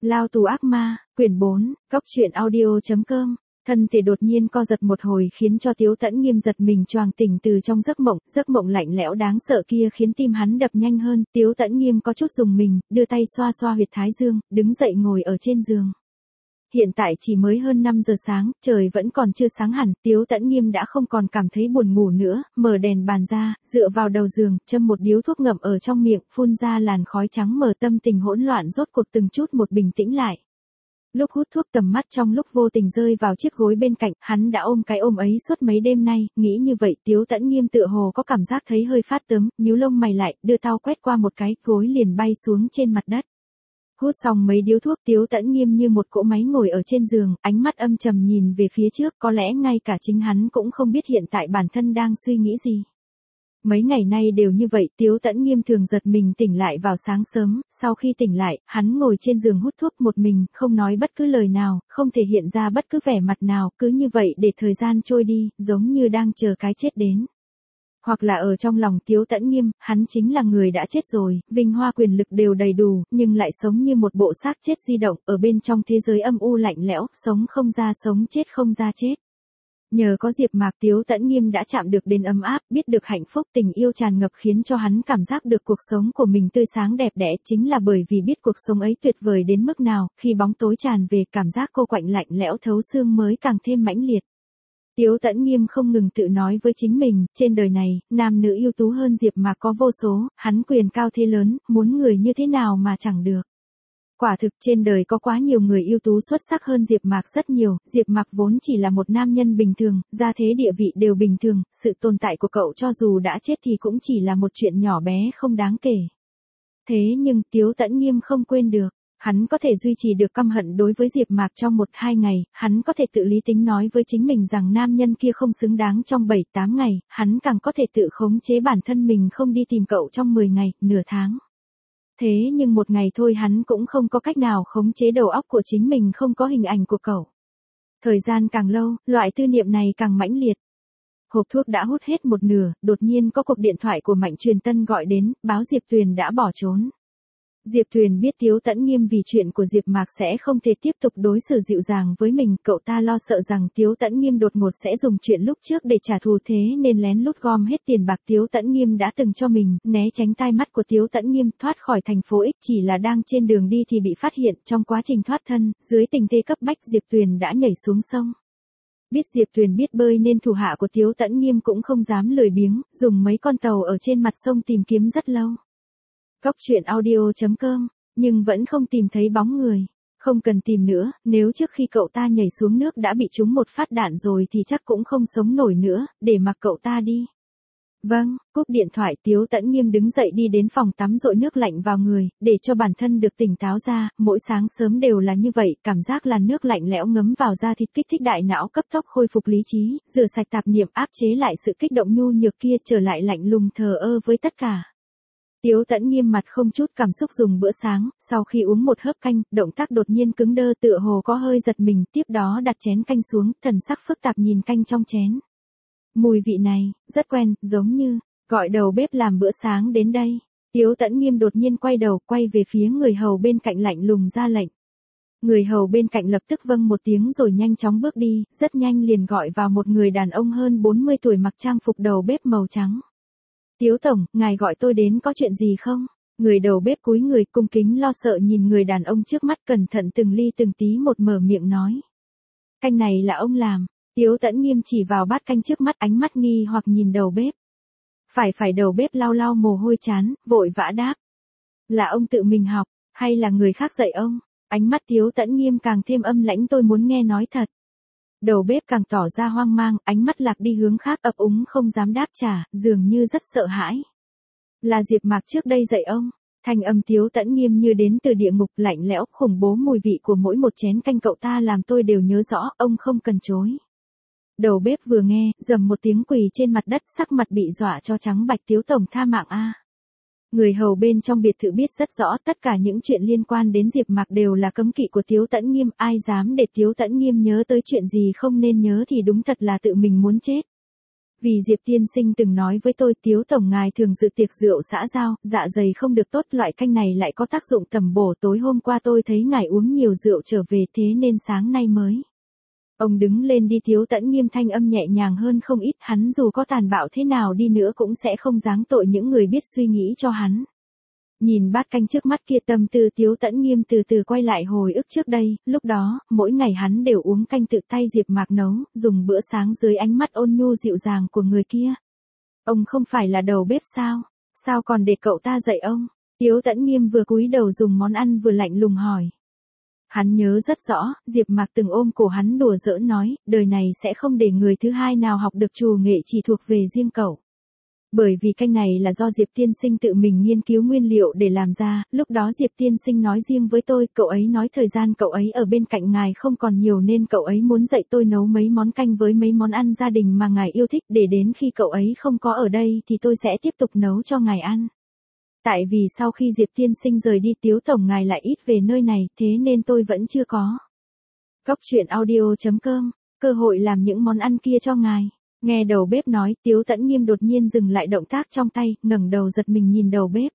Lao tù ác ma, quyển 4, Cốc truyện audio.com. Thân thể đột nhiên co giật một hồi khiến cho Tiếu Tẫn Nghiêm giật mình choàng tỉnh từ trong giấc mộng lạnh lẽo đáng sợ kia khiến tim hắn đập nhanh hơn. Tiếu Tẫn Nghiêm có chút rùng mình, đưa tay xoa xoa huyệt thái dương, đứng dậy ngồi ở trên giường. Hiện tại chỉ mới hơn 5 giờ sáng, trời vẫn còn chưa sáng hẳn, Tiếu Tẫn Nghiêm đã không còn cảm thấy buồn ngủ nữa, mở đèn bàn ra, dựa vào đầu giường, châm một điếu thuốc ngậm ở trong miệng, phun ra làn khói trắng mờ, tâm tình hỗn loạn rốt cuộc từng chút một bình tĩnh lại. Lúc hút thuốc tầm mắt trong lúc vô tình rơi vào chiếc gối bên cạnh, hắn đã ôm cái ôm ấy suốt mấy đêm nay, nghĩ như vậy Tiếu Tẫn Nghiêm tựa hồ có cảm giác thấy hơi phát tớm, nhíu lông mày lại, đưa tao quét qua một cái, gối liền bay xuống trên mặt đất. Hút xong mấy điếu thuốc, Tiếu Tẫn Nghiêm như một cỗ máy ngồi ở trên giường, ánh mắt âm trầm nhìn về phía trước, có lẽ ngay cả chính hắn cũng không biết hiện tại bản thân đang suy nghĩ gì. Mấy ngày nay đều như vậy, Tiếu Tẫn Nghiêm thường giật mình tỉnh lại vào sáng sớm, sau khi tỉnh lại, hắn ngồi trên giường hút thuốc một mình, không nói bất cứ lời nào, không thể hiện ra bất cứ vẻ mặt nào, cứ như vậy để thời gian trôi đi, giống như đang chờ cái chết đến. Hoặc là ở trong lòng Tiếu Tẫn Nghiêm, hắn chính là người đã chết rồi, vinh hoa quyền lực đều đầy đủ, nhưng lại sống như một bộ xác chết di động, ở bên trong thế giới âm u lạnh lẽo, sống không ra sống, chết không ra chết. Nhờ có Diệp Mạc, Tiếu Tẫn Nghiêm đã chạm được đến ấm áp, biết được hạnh phúc, tình yêu tràn ngập khiến cho hắn cảm giác được cuộc sống của mình tươi sáng đẹp đẽ, chính là bởi vì biết cuộc sống ấy tuyệt vời đến mức nào, khi bóng tối tràn về, cảm giác cô quạnh lạnh lẽo thấu xương mới càng thêm mãnh liệt. Tiếu Tẫn Nghiêm không ngừng tự nói với chính mình, trên đời này, nam nữ ưu tú hơn Diệp Mạc có vô số, hắn quyền cao thế lớn, muốn người như thế nào mà chẳng được. Quả thực trên đời có quá nhiều người ưu tú xuất sắc hơn Diệp Mạc rất nhiều, Diệp Mạc vốn chỉ là một nam nhân bình thường, gia thế địa vị đều bình thường, sự tồn tại của cậu cho dù đã chết thì cũng chỉ là một chuyện nhỏ bé không đáng kể. Thế nhưng Tiếu Tẫn Nghiêm không quên được. Hắn có thể duy trì được căm hận đối với Diệp Mạc trong 1-2 ngày, hắn có thể tự lý tính nói với chính mình rằng nam nhân kia không xứng đáng trong 7-8 ngày, hắn càng có thể tự khống chế bản thân mình không đi tìm cậu trong 10 ngày, nửa tháng. Thế nhưng một ngày thôi hắn cũng không có cách nào khống chế đầu óc của chính mình không có hình ảnh của cậu. Thời gian càng lâu, loại tư niệm này càng mãnh liệt. Hộp thuốc đã hút hết một nửa, đột nhiên có cuộc điện thoại của Mạnh Truyền Tân gọi đến, báo Diệp Tuyền đã bỏ trốn. Diệp Tuyền biết Tiếu Tẫn Nghiêm vì chuyện của Diệp Mạc sẽ không thể tiếp tục đối xử dịu dàng với mình, cậu ta lo sợ rằng Tiếu Tẫn Nghiêm đột ngột sẽ dùng chuyện lúc trước để trả thù, thế nên lén lút gom hết tiền bạc Tiếu Tẫn Nghiêm đã từng cho mình, né tránh tai mắt của Tiếu Tẫn Nghiêm, thoát khỏi thành phố X, chỉ là đang trên đường đi thì bị phát hiện, trong quá trình thoát thân, dưới tình thế cấp bách Diệp Tuyền đã nhảy xuống sông. Biết Diệp Tuyền biết bơi nên thủ hạ của Tiếu Tẫn Nghiêm cũng không dám lười biếng, dùng mấy con tàu ở trên mặt sông tìm kiếm rất lâu. Cốc truyện audio.com, nhưng vẫn không tìm thấy bóng người. Không cần tìm nữa, nếu trước khi cậu ta nhảy xuống nước đã bị trúng một phát đạn rồi thì chắc cũng không sống nổi nữa, để mặc cậu ta đi. Vâng, cúp điện thoại Tiếu Tẫn Nghiêm đứng dậy đi đến phòng tắm dội nước lạnh vào người, để cho bản thân được tỉnh táo ra, mỗi sáng sớm đều là như vậy, cảm giác là nước lạnh lẽo ngấm vào da thịt kích thích đại não cấp tốc khôi phục lý trí, rửa sạch tạp niệm áp chế lại sự kích động nhu nhược kia trở lại lạnh lùng thờ ơ với tất cả. Tiếu Tẫn Nghiêm mặt không chút cảm xúc dùng bữa sáng, sau khi uống một hớp canh, động tác đột nhiên cứng đơ tựa hồ có hơi giật mình, tiếp đó đặt chén canh xuống, thần sắc phức tạp nhìn canh trong chén. Mùi vị này, rất quen, giống như, gọi đầu bếp làm bữa sáng đến đây. Tiếu Tẫn Nghiêm đột nhiên quay đầu, quay về phía người hầu bên cạnh lạnh lùng ra lệnh. Người hầu bên cạnh lập tức vâng một tiếng rồi nhanh chóng bước đi, rất nhanh liền gọi vào một người đàn ông hơn 40 tuổi mặc trang phục đầu bếp màu trắng. Tiếu tổng, ngài gọi tôi đến có chuyện gì không? Người đầu bếp cúi người cung kính lo sợ nhìn người đàn ông trước mắt, cẩn thận từng ly từng tí một mở miệng nói. Canh này là ông làm. Tiếu Tẫn Nghiêm chỉ vào bát canh trước mắt, ánh mắt nghi hoặc nhìn đầu bếp. Phải đầu bếp lau lau mồ hôi chán, vội vã đáp. Là ông tự mình học, hay là người khác dạy ông? Ánh mắt Tiếu Tẫn Nghiêm càng thêm âm lãnh, tôi muốn nghe nói thật. Đầu bếp càng tỏ ra hoang mang, ánh mắt lạc đi hướng khác, ấp úng không dám đáp trả, dường như rất sợ hãi. Là Diệp Mạc trước đây dạy ông. Thanh âm Tiếu Tẫn Nghiêm như đến từ địa ngục, lạnh lẽo, khủng bố, mùi vị của mỗi một chén canh cậu ta làm tôi đều nhớ rõ, ông không cần chối. Đầu bếp vừa nghe, rầm một tiếng quỳ trên mặt đất, sắc mặt bị dọa cho trắng bạch. Tiếu tổng tha mạng a. Người hầu bên trong biệt thự biết rất rõ tất cả những chuyện liên quan đến Diệp Mạc đều là cấm kỵ của Tiếu Tẫn Nghiêm, ai dám để Tiếu Tẫn Nghiêm nhớ tới chuyện gì không nên nhớ thì đúng thật là tự mình muốn chết. Vì Diệp tiên sinh từng nói với tôi Tiếu tổng ngài thường dự tiệc rượu xã giao, dạ dày không được tốt, loại canh này lại có tác dụng tầm bổ, tối hôm qua tôi thấy ngài uống nhiều rượu trở về thế nên sáng nay mới. Ông đứng lên đi. Tiếu Tẫn Nghiêm thanh âm nhẹ nhàng hơn không ít, hắn dù có tàn bạo thế nào đi nữa cũng sẽ không giáng tội những người biết suy nghĩ cho hắn. Nhìn bát canh trước mắt kia, tâm tư Tiếu Tẫn Nghiêm từ từ quay lại hồi ức trước đây, lúc đó, mỗi ngày hắn đều uống canh tự tay Diệp Mạc nấu, dùng bữa sáng dưới ánh mắt ôn nhu dịu dàng của người kia. Ông không phải là đầu bếp sao? Sao còn để cậu ta dạy ông? Tiếu Tẫn Nghiêm vừa cúi đầu dùng món ăn vừa lạnh lùng hỏi. Hắn nhớ rất rõ, Diệp Mạc từng ôm cổ hắn đùa giỡn nói, đời này sẽ không để người thứ hai nào học được trù nghệ chỉ thuộc về riêng cậu. Bởi vì canh này là do Diệp tiên sinh tự mình nghiên cứu nguyên liệu để làm ra, lúc đó Diệp tiên sinh nói riêng với tôi, cậu ấy nói thời gian cậu ấy ở bên cạnh ngài không còn nhiều nên cậu ấy muốn dạy tôi nấu mấy món canh với mấy món ăn gia đình mà ngài yêu thích, để đến khi cậu ấy không có ở đây thì tôi sẽ tiếp tục nấu cho ngài ăn. Tại vì sau khi Diệp tiên sinh rời đi Tiếu tổng ngài lại ít về nơi này, thế nên tôi vẫn chưa có. Cóc truyện audio.com, cơ hội làm những món ăn kia cho ngài. Nghe đầu bếp nói, Tiếu Tẫn Nghiêm đột nhiên dừng lại động tác trong tay, ngẩng đầu giật mình nhìn đầu bếp.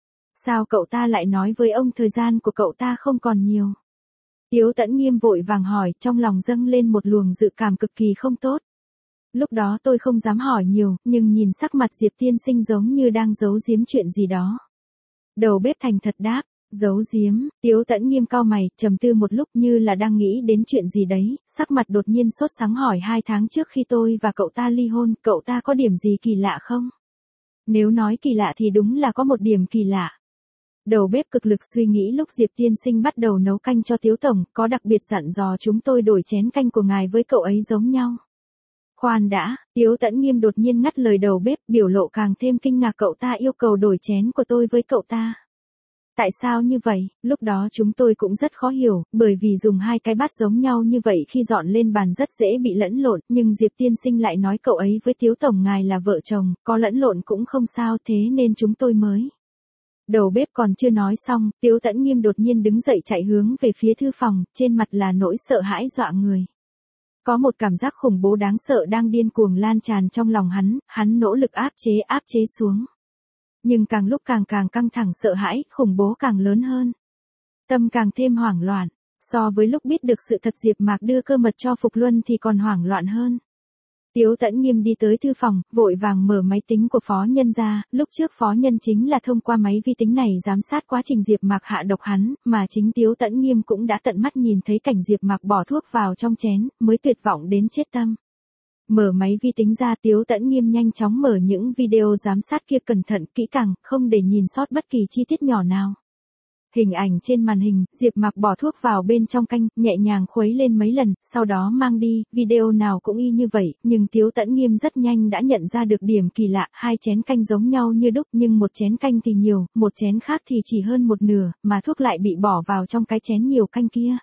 Sao cậu ta lại nói với ông thời gian của cậu ta không còn nhiều? Tiếu Tẫn Nghiêm vội vàng hỏi, trong lòng dâng lên một luồng dự cảm cực kỳ không tốt. Lúc đó tôi không dám hỏi nhiều, nhưng nhìn sắc mặt Diệp tiên sinh giống như đang giấu giếm chuyện gì đó. Đầu bếp thành thật đáp, giấu giếm. Tiếu Tẫn Nghiêm cau mày, trầm tư một lúc như là đang nghĩ đến chuyện gì đấy, sắc mặt đột nhiên sốt sắng hỏi, 2 tháng trước khi tôi và cậu ta ly hôn, cậu ta có điểm gì kỳ lạ không? Nếu nói kỳ lạ thì đúng là có một điểm kỳ lạ. Đầu bếp cực lực suy nghĩ lúc Diệp tiên sinh bắt đầu nấu canh cho Tiếu tổng, có đặc biệt dặn dò chúng tôi đổi chén canh của ngài với cậu ấy giống nhau. Khoan đã, Tiếu Tẫn Nghiêm đột nhiên ngắt lời đầu bếp, biểu lộ càng thêm kinh ngạc, cậu ta yêu cầu đổi chén của tôi với cậu ta. Tại sao như vậy? Lúc đó chúng tôi cũng rất khó hiểu, bởi vì dùng 2 cái bát giống nhau như vậy khi dọn lên bàn rất dễ bị lẫn lộn, nhưng Diệp tiên sinh lại nói cậu ấy với Tiếu tổng ngài là vợ chồng, có lẫn lộn cũng không sao, thế nên chúng tôi mới. Đầu bếp còn chưa nói xong, Tiếu Tẫn Nghiêm đột nhiên đứng dậy chạy hướng về phía thư phòng, trên mặt là nỗi sợ hãi dọa người. Có một cảm giác khủng bố đáng sợ đang điên cuồng lan tràn trong lòng hắn nỗ lực áp chế xuống. Nhưng càng lúc càng căng thẳng, sợ hãi, khủng bố càng lớn hơn. Tâm càng thêm hoảng loạn, so với lúc biết được sự thật Diệp Mạc đưa cơ mật cho Phục Luân thì còn hoảng loạn hơn. Tiếu Tẫn Nghiêm đi tới thư phòng, vội vàng mở máy tính của phó nhân ra, lúc trước phó nhân chính là thông qua máy vi tính này giám sát quá trình Diệp Mạc hạ độc hắn, mà chính Tiếu Tẫn Nghiêm cũng đã tận mắt nhìn thấy cảnh Diệp Mạc bỏ thuốc vào trong chén, mới tuyệt vọng đến chết tâm. Mở máy vi tính ra, Tiếu Tẫn Nghiêm nhanh chóng mở những video giám sát kia cẩn thận, kỹ càng, không để nhìn sót bất kỳ chi tiết nhỏ nào. Hình ảnh trên màn hình, Diệp Mạc bỏ thuốc vào bên trong canh, nhẹ nhàng khuấy lên mấy lần, sau đó mang đi, video nào cũng y như vậy, nhưng Tiếu Tẫn Nghiêm rất nhanh đã nhận ra được điểm kỳ lạ, 2 chén canh giống nhau như đúc, nhưng một chén canh thì nhiều, một chén khác thì chỉ hơn một nửa, mà thuốc lại bị bỏ vào trong cái chén nhiều canh kia.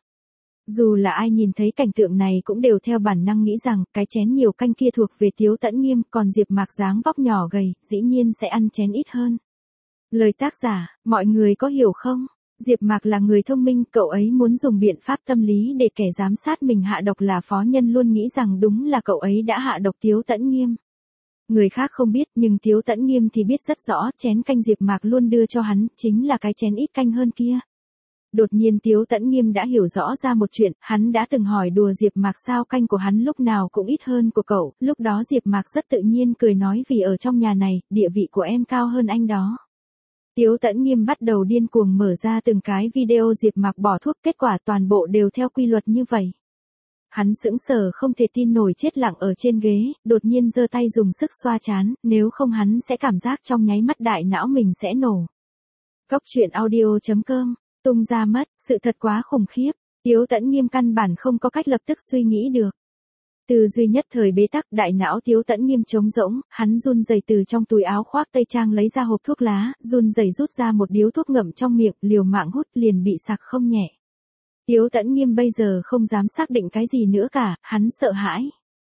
Dù là ai nhìn thấy cảnh tượng này cũng đều theo bản năng nghĩ rằng, cái chén nhiều canh kia thuộc về Tiếu Tẫn Nghiêm, còn Diệp Mạc dáng vóc nhỏ gầy, dĩ nhiên sẽ ăn chén ít hơn. Lời tác giả, mọi người có hiểu không? Diệp Mạc là người thông minh, cậu ấy muốn dùng biện pháp tâm lý để kẻ giám sát mình hạ độc là phó nhân luôn nghĩ rằng đúng là cậu ấy đã hạ độc Tiếu Tẫn Nghiêm. Người khác không biết, nhưng Tiếu Tẫn Nghiêm thì biết rất rõ, chén canh Diệp Mạc luôn đưa cho hắn, chính là cái chén ít canh hơn kia. Đột nhiên Tiếu Tẫn Nghiêm đã hiểu rõ ra một chuyện, hắn đã từng hỏi đùa Diệp Mạc sao canh của hắn lúc nào cũng ít hơn của cậu, lúc đó Diệp Mạc rất tự nhiên cười nói vì ở trong nhà này, địa vị của em cao hơn anh đó. Tiếu Tẫn Nghiêm bắt đầu điên cuồng mở ra từng cái video Diệp Mạc bỏ thuốc, kết quả toàn bộ đều theo quy luật như vậy. Hắn sững sờ không thể tin nổi, chết lặng ở trên ghế, đột nhiên giơ tay dùng sức xoa trán, nếu không hắn sẽ cảm giác trong nháy mắt đại não mình sẽ nổ. Cóc truyện audio.com, tung ra mất, sự thật quá khủng khiếp, Tiếu Tẫn Nghiêm căn bản không có cách lập tức suy nghĩ được. Từ duy nhất thời bế tắc, đại não Tiếu Tẫn Nghiêm trống rỗng, hắn run rẩy từ trong túi áo khoác tây trang lấy ra hộp thuốc lá, run rẩy rút ra một điếu thuốc ngậm trong miệng, liều mạng hút liền bị sặc không nhẹ. Tiếu Tẫn Nghiêm bây giờ không dám xác định cái gì nữa cả, hắn sợ hãi.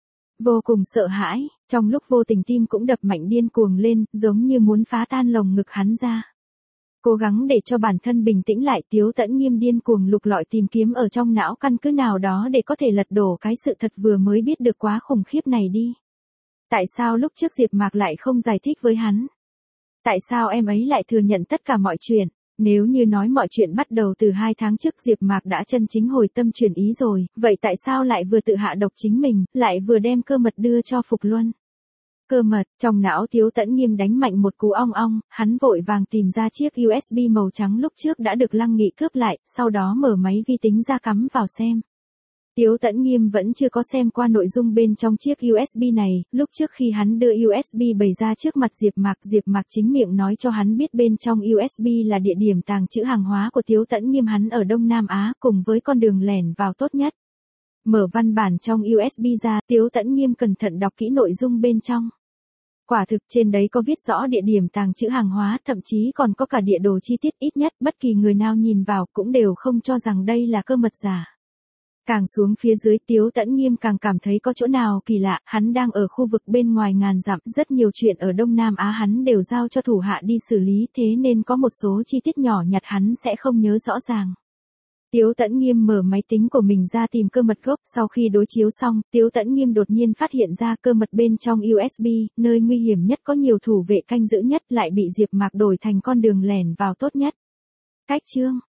Vô cùng sợ hãi, trong lúc vô tình tim cũng đập mạnh điên cuồng lên, giống như muốn phá tan lồng ngực hắn ra. Cố gắng để cho bản thân bình tĩnh lại, Tiếu Tẫn Nghiêm điên cuồng lục lọi tìm kiếm ở trong não căn cứ nào đó để có thể lật đổ cái sự thật vừa mới biết được quá khủng khiếp này đi. Tại sao lúc trước Diệp Mạc lại không giải thích với hắn? Tại sao em ấy lại thừa nhận tất cả mọi chuyện? Nếu như nói mọi chuyện bắt đầu từ 2 tháng trước Diệp Mạc đã chân chính hồi tâm chuyển ý rồi, vậy tại sao lại vừa tự hạ độc chính mình, lại vừa đem cơ mật đưa cho Phục Luân? Cơ mật, trong não Tiếu Tẫn Nghiêm đánh mạnh một cú ong ong, hắn vội vàng tìm ra chiếc USB màu trắng lúc trước đã được Lăng Nghị cướp lại, sau đó mở máy vi tính ra cắm vào xem. Tiếu Tẫn Nghiêm vẫn chưa có xem qua nội dung bên trong chiếc USB này, lúc trước khi hắn đưa USB bày ra trước mặt Diệp Mạc chính miệng nói cho hắn biết bên trong USB là địa điểm tàng trữ hàng hóa của Tiếu Tẫn Nghiêm hắn ở Đông Nam Á, cùng với con đường lẻn vào tốt nhất. Mở văn bản trong USB ra, Tiếu Tẫn Nghiêm cẩn thận đọc kỹ nội dung bên trong. Quả thực trên đấy có viết rõ địa điểm tàng trữ hàng hóa, thậm chí còn có cả địa đồ chi tiết, ít nhất bất kỳ người nào nhìn vào cũng đều không cho rằng đây là cơ mật giả. Càng xuống phía dưới Tiếu Tẫn Nghiêm càng cảm thấy có chỗ nào kỳ lạ, hắn đang ở khu vực bên ngoài ngàn dặm, rất nhiều chuyện ở Đông Nam Á hắn đều giao cho thủ hạ đi xử lý, thế nên có một số chi tiết nhỏ nhặt hắn sẽ không nhớ rõ ràng. Tiếu Tẫn Nghiêm mở máy tính của mình ra tìm cơ mật gốc, sau khi đối chiếu xong, Tiếu Tẫn Nghiêm đột nhiên phát hiện ra cơ mật bên trong USB, nơi nguy hiểm nhất có nhiều thủ vệ canh giữ nhất lại bị Diệp Mạc đổi thành con đường lẻn vào tốt nhất. Cách chương